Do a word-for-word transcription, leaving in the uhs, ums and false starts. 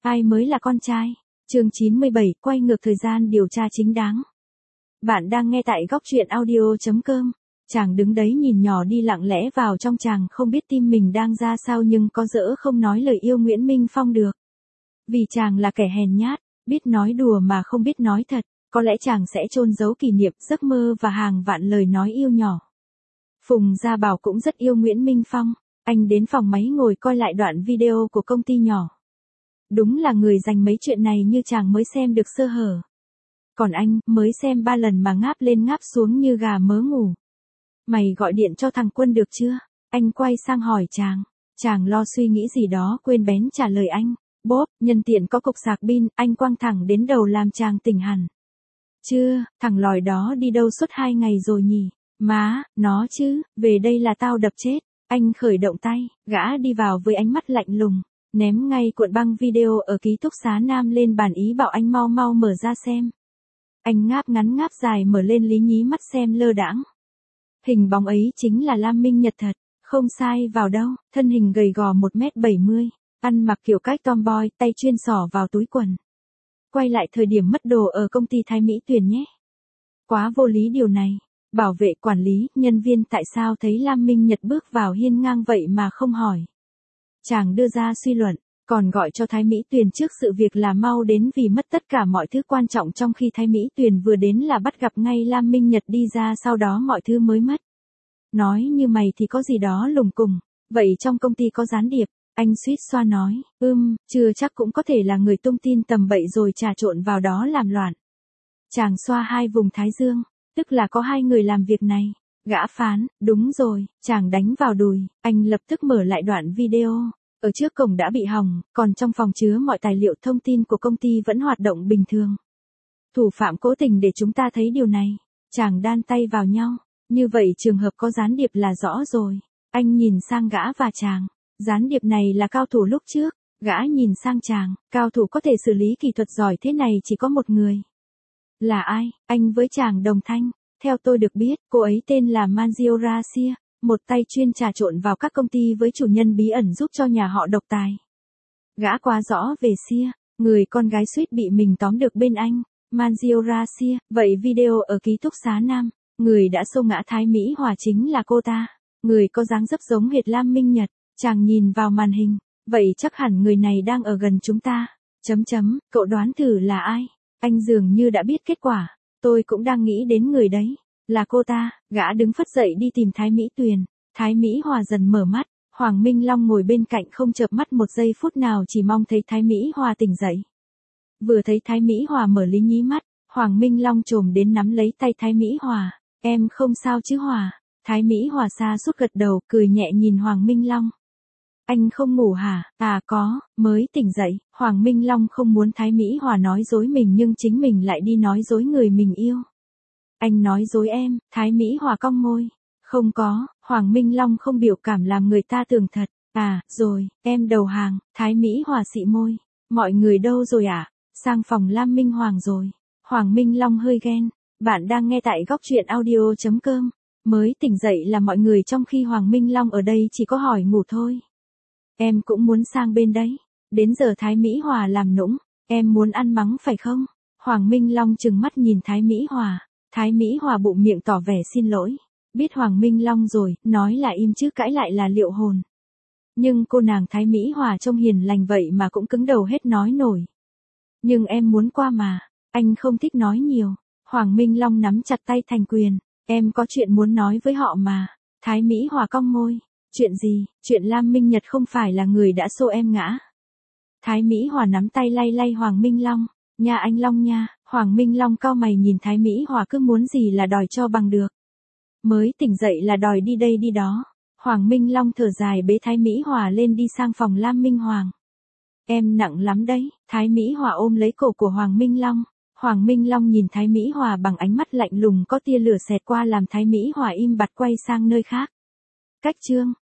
Ai mới là con trai? Chương chín mươi bảy, quay ngược thời gian điều tra chính đáng. Bạn đang nghe tại góc truyện audio chấm com. Chàng đứng đấy nhìn nhỏ đi lặng lẽ vào trong, chàng không biết tim mình đang ra sao nhưng có dỡ không nói lời yêu Nguyễn Minh Phong được. Vì chàng là kẻ hèn nhát, biết nói đùa mà không biết nói thật, có lẽ chàng sẽ chôn giấu kỷ niệm, giấc mơ và hàng vạn lời nói yêu nhỏ. Phùng Gia Bảo cũng rất yêu Nguyễn Minh Phong, anh đến phòng máy ngồi coi lại đoạn video của công ty nhỏ. Đúng là người dành mấy chuyện này như chàng mới xem được sơ hở. Còn anh, mới xem ba lần mà ngáp lên ngáp xuống như gà mớ ngủ. Mày gọi điện cho thằng Quân được chưa? Anh quay sang hỏi chàng. Chàng lo suy nghĩ gì đó quên bén trả lời anh. Bốp, nhân tiện có cục sạc pin, anh quăng thẳng đến đầu làm chàng tỉnh hẳn. Chưa, thằng lòi đó đi đâu suốt hai ngày rồi nhỉ? Má, nó chứ, về đây là tao đập chết. Anh khởi động tay, gã đi vào với ánh mắt lạnh lùng. Ném ngay cuộn băng video ở ký túc xá Nam lên bàn, ý bảo anh mau mau mở ra xem. Anh ngáp ngắn ngáp dài mở lên lý nhí mắt xem lơ đãng. Hình bóng ấy chính là Lam Minh Nhật thật, không sai vào đâu, thân hình gầy gò một mét bảy mươi, ăn mặc kiểu cách tomboy, tay chuyên xỏ vào túi quần. Quay lại thời điểm mất đồ ở công ty Thái Mỹ Tuyền nhé. Quá vô lý điều này, bảo vệ, quản lý, nhân viên tại sao thấy Lam Minh Nhật bước vào hiên ngang vậy mà không hỏi. Chàng đưa ra suy luận, còn gọi cho Thái Mỹ Tuyền trước sự việc là mau đến vì mất tất cả mọi thứ quan trọng, trong khi Thái Mỹ Tuyền vừa đến là bắt gặp ngay Lam Minh Nhật đi ra, sau đó mọi thứ mới mất. Nói như mày thì có gì đó lùng cùng, vậy trong công ty có gián điệp, anh suýt xoa nói, ưm, chưa chắc, cũng có thể là người tung tin tầm bậy rồi trà trộn vào đó làm loạn. Chàng xoa hai vùng thái dương, tức là có hai người làm việc này. Gã phán, đúng rồi, chàng đánh vào đùi, anh lập tức mở lại đoạn video. Ở trước cổng đã bị hỏng, còn trong phòng chứa mọi tài liệu thông tin của công ty vẫn hoạt động bình thường. Thủ phạm cố tình để chúng ta thấy điều này. Chàng đan tay vào nhau, như vậy trường hợp có gián điệp là rõ rồi. Anh nhìn sang gã và chàng, gián điệp này là cao thủ lúc trước. Gã nhìn sang chàng, cao thủ có thể xử lý kỹ thuật giỏi thế này chỉ có một người. Là ai? Anh với chàng đồng thanh. Theo tôi được biết, cô ấy tên là Manzio Garcia, một tay chuyên trà trộn vào các công ty với chủ nhân bí ẩn giúp cho nhà họ độc tài. Gã quá rõ về Sia, người con gái suýt bị mình tóm được bên anh. Manzio Garcia, vậy video ở ký túc xá Nam, người đã xô ngã Thái Mỹ Hòa chính là cô ta. Người có dáng dấp giống hệt Lam Minh Nhật. Chàng nhìn vào màn hình, vậy chắc hẳn người này đang ở gần chúng ta. Chấm chấm, cậu đoán thử là ai? Anh dường như đã biết kết quả. Tôi cũng đang nghĩ đến người đấy, là cô ta. Gã đứng phất dậy đi tìm Thái Mỹ Tuyền. Thái Mỹ Hòa dần mở mắt, Hoàng Minh Long ngồi bên cạnh không chợp mắt một giây phút nào, chỉ mong thấy Thái Mỹ Hòa tỉnh dậy. Vừa thấy Thái Mỹ Hòa mở lý nhí mắt, Hoàng Minh Long trồm đến nắm lấy tay Thái Mỹ Hòa. Em không sao chứ Hòa? Thái Mỹ Hòa xa sút gật đầu, cười nhẹ nhìn Hoàng Minh Long. Anh không ngủ hả? À có, mới tỉnh dậy. Hoàng Minh Long không muốn Thái Mỹ Hòa nói dối mình nhưng chính mình lại đi nói dối người mình yêu. Anh nói dối em. Thái Mỹ Hòa cong môi. Không có. Hoàng Minh Long không biểu cảm làm người ta tưởng thật. À, rồi, em đầu hàng. Thái Mỹ Hòa xị môi. Mọi người đâu rồi ạ? À? Sang phòng Lam Minh Hoàng rồi. Hoàng Minh Long hơi ghen. Bạn đang nghe tại góc truyện audio chấm com. Mới tỉnh dậy là mọi người, trong khi Hoàng Minh Long ở đây chỉ có hỏi ngủ thôi. Em cũng muốn sang bên đấy. Đến giờ Thái Mỹ Hòa làm nũng. Em muốn ăn mắng phải không? Hoàng Minh Long trừng mắt nhìn Thái Mỹ Hòa. Thái Mỹ Hòa bụng miệng tỏ vẻ xin lỗi. Biết Hoàng Minh Long rồi, nói là im chứ cãi lại là liệu hồn. Nhưng cô nàng Thái Mỹ Hòa trông hiền lành vậy mà cũng cứng đầu hết nói nổi. Nhưng em muốn qua mà. Anh không thích nói nhiều. Hoàng Minh Long nắm chặt tay thành quyền. Em có chuyện muốn nói với họ mà. Thái Mỹ Hòa cong môi. Chuyện gì? Chuyện Lam Minh Nhật không phải là người đã xô em ngã. Thái Mỹ Hòa nắm tay lay lay Hoàng Minh Long. Nha anh Long nha. Hoàng Minh Long cau mày nhìn Thái Mỹ Hòa, cứ muốn gì là đòi cho bằng được. Mới tỉnh dậy là đòi đi đây đi đó. Hoàng Minh Long thở dài bế Thái Mỹ Hòa lên đi sang phòng Lam Minh Hoàng. Em nặng lắm đấy. Thái Mỹ Hòa ôm lấy cổ của Hoàng Minh Long. Hoàng Minh Long nhìn Thái Mỹ Hòa bằng ánh mắt lạnh lùng, có tia lửa xẹt qua làm Thái Mỹ Hòa im bặt quay sang nơi khác. Cách chương